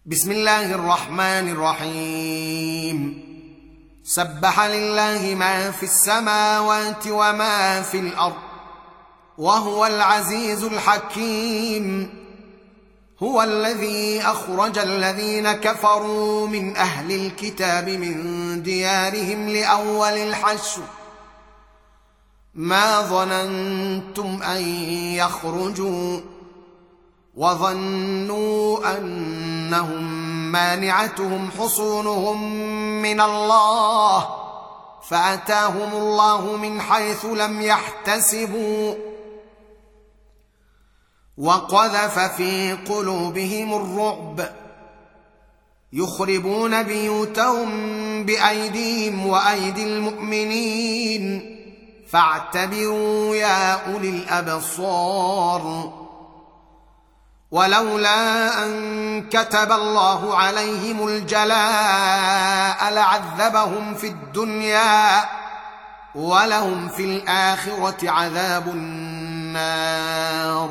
بسم الله الرحمن الرحيم. سبح لله ما في السماوات وما في الأرض وهو العزيز الحكيم. هو الذي أخرج الذين كفروا من أهل الكتاب من ديارهم لأول الحشر ما ظننتم أن يخرجوا وظنوا أنهم مانعتهم حصونهم من الله فأتاهم الله من حيث لم يحتسبوا وقذف في قلوبهم الرعب يخربون بيوتهم بأيديهم وأيدي المؤمنين فاعتبروا يا أولي الأبصار. ولولا أن كتب الله عليهم الجلاء لعذبهم في الدنيا ولهم في الآخرة عذاب النار.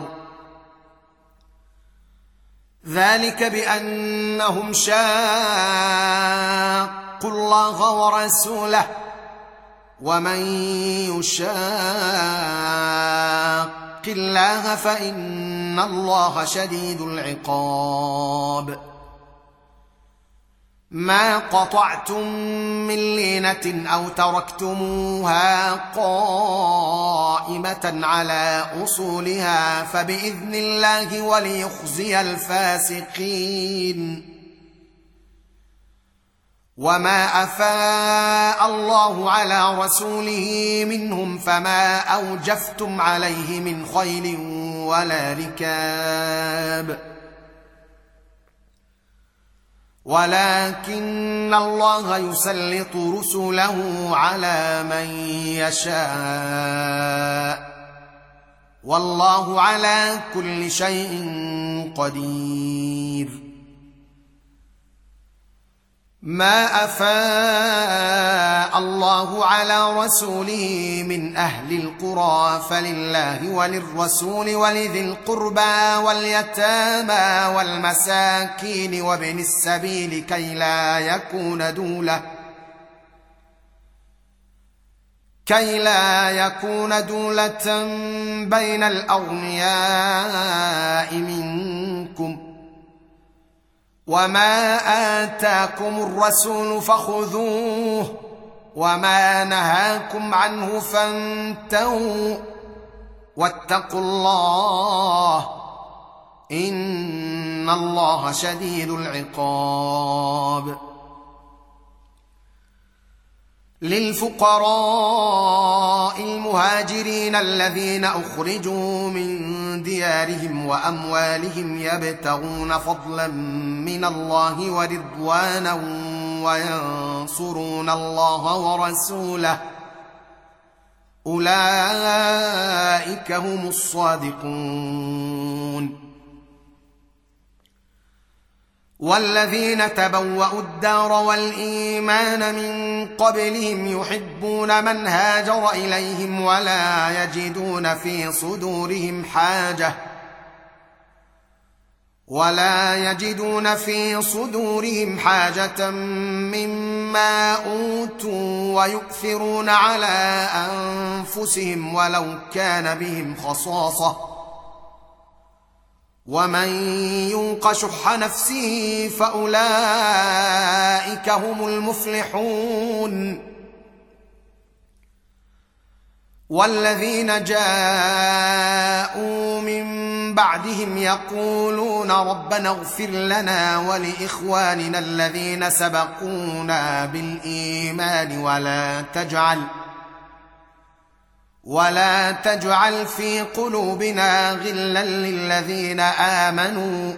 ذلك بأنهم شاقوا الله ورسوله ومن يشاق الله فإن الله شديد العقاب. ما قطعتم من لينة أو تركتموها قائمة على أصولها فبإذن الله وليخزي الفاسقين. وما أفاء الله على رسوله منهم فما أوجفتم عليه من خيل ولا ركاب ولكن الله يسلط رسله على من يشاء والله على كل شيء قدير. ما أفاء الله على رسوله من أهل القرى فلله وللرسول ولذي القربى واليتامى والمساكين وابن السبيل كي لا يكون دولة بين الأغنياء منكم. وما آتاكم الرسول فخذوه وما نهاكم عنه فانتهوا واتقوا الله إن الله شديد العقاب. للفقراء المهاجرين الذين أخرجوا من ديارهم وأموالهم يبتغون فضلا من الله ورضوانا وينصرون الله ورسوله أولئك هم الصادقون. والذين تبوأوا الدار والإيمان من قبلهم يحبون من هاجر إليهم ولا يجدون في صدورهم حاجة مما أوتوا ويؤثرون على أنفسهم ولو كان بهم خصاصة ومن يوق شح نفسه فأولئك هم المفلحون. والذين جاءوا من بعدهم يقولون ربنا اغفر لنا ولإخواننا الذين سبقونا بالإيمان ولا تجعل في قلوبنا غلا للذين آمنوا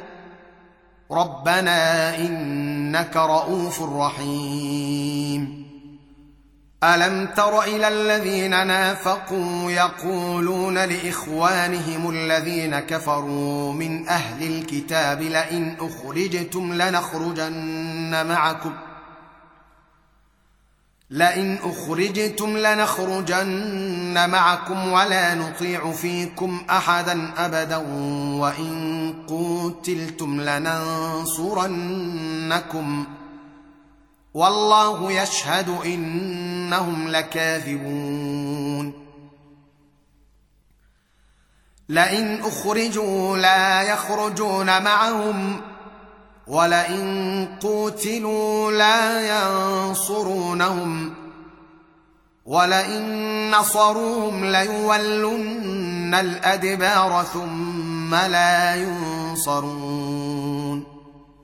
ربنا إنك رؤوف رحيم. ألم تر إلى الذين نافقوا يقولون لإخوانهم الذين كفروا من أهل الكتاب لئن لئن أخرجتم لنخرجن معكم ولا نطيع فيكم أحدا أبدا وإن قتلتم لننصرنكم والله يشهد إنهم لكاذبون لئن أخرجوا لا يخرجون معهم ولئن قتلوا لا ينصرونهم ولئن نصروهم ليولن الأدبار ثم لا ينصرون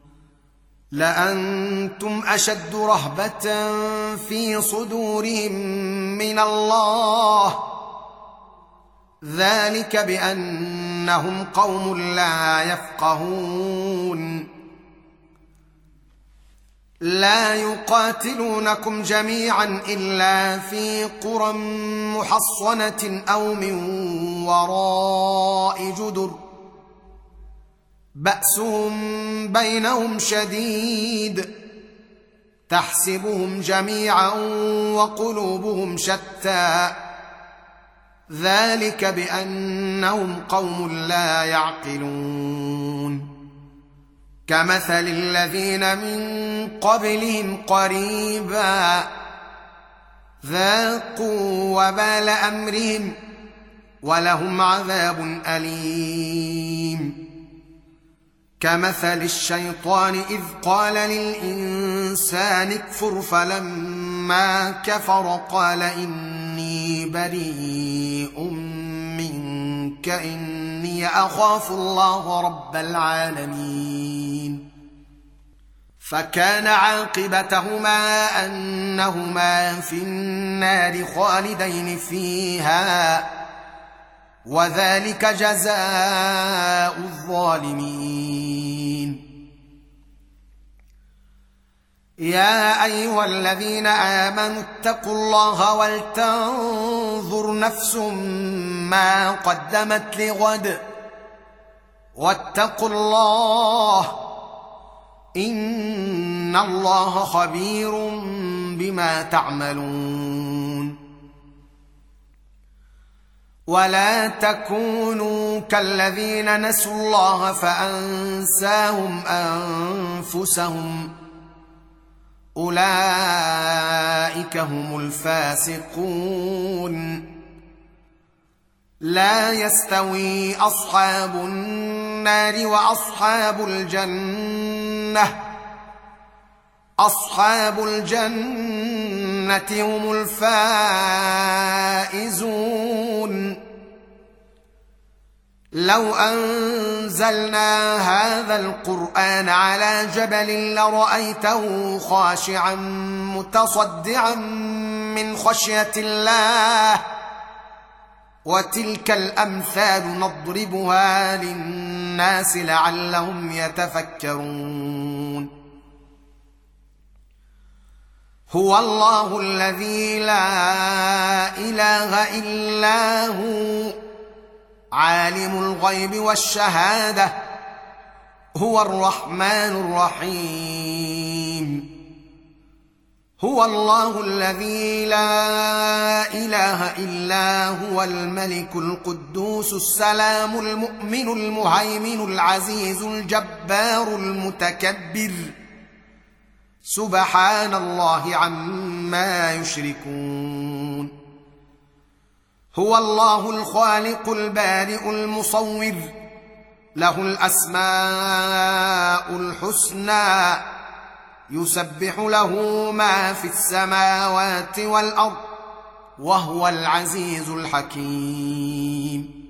لأنتم أشد رهبة في صدورهم من الله ذلك بأنهم قوم لا يفقهون لا يقاتلونكم جميعا إلا في قرى محصنة أو من وراء جدر بأسهم بينهم شديد تحسبهم جميعا وقلوبهم شتى ذلك بأنهم قوم لا يعقلون كمثل الذين من قبلهم قريبا ذاقوا وبال أمرهم ولهم عذاب أليم كمثل الشيطان إذ قال للإنسان اكفر فلما كفر قال إني بريء منك إني أخاف الله رب العالمين فكان عاقبتهما أنهما في النار خالدين فيها وذلك جزاء الظالمين يا أيها الذين آمنوا اتقوا الله ولتنظر نفس ما قدمت لغد واتقوا الله إن الله خبير بما تعملون ولا تكونوا كالذين نسوا الله فأنساهم أنفسهم أولئك هم الفاسقون لا يستوي أصحاب النار وأصحاب الجنة أصحاب الجنة هم الفائزون لو أنزلنا هذا القرآن على جبل لرأيته خاشعا متصدعا من خشية الله وتلك الأمثال نضربها للناس لعلهم يتفكرون هو الله الذي لا إله إلا هو عالم الغيب والشهادة هو الرحمن الرحيم هو الله الذي لا إله إلا هو الملك القدوس السلام المؤمن المهيمن العزيز الجبار المتكبر سبحان الله عما يشركون هو الله الخالق البارئ المصور له الأسماء الحسنى يسبح له ما في السماوات والأرض وهو العزيز الحكيم